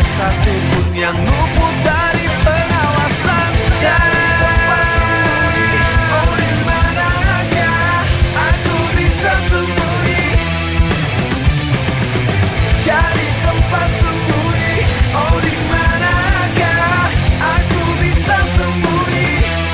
satupun yang luput dari pengawasan. Cari tempat sembunyi, oh di manakah aku bisa sembunyi? Cari tempat sembunyi, oh di manakah aku bisa sembunyi?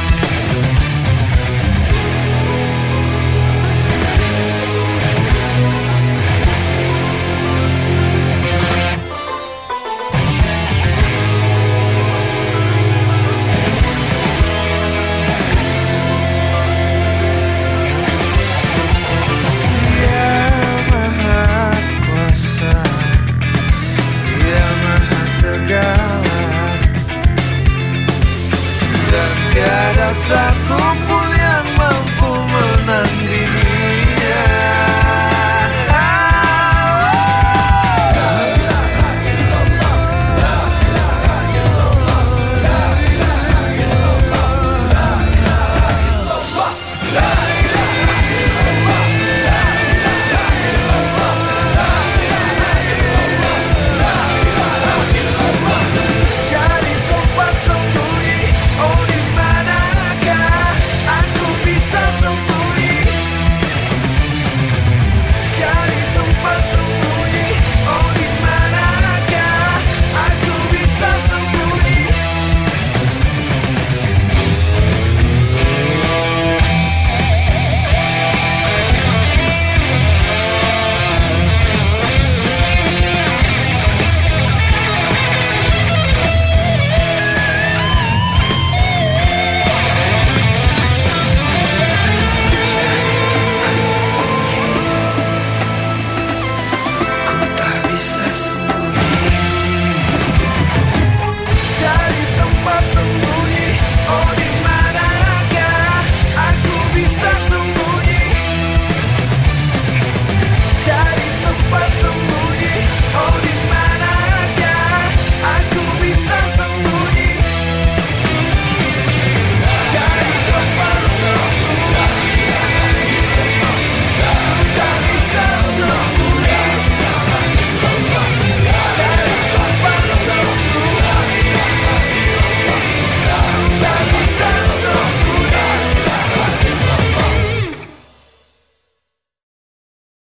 Tiada satu pun yang mampu menandinginya. La ilaha illallah, la ilaha illallah, la ilaha illallah, la ilaha illallah, la ilaha illallah, la ilaha illallah, la ilaha illallah, la ilaha illallah. Cari tempat sembunyi, oh di manakah aku bisa sembunyi? Cari tempat sembunyi, oh di manakah aku bisa sembunyi? Ku tak bisa sembunyi. Cari tempat sembunyi, oh di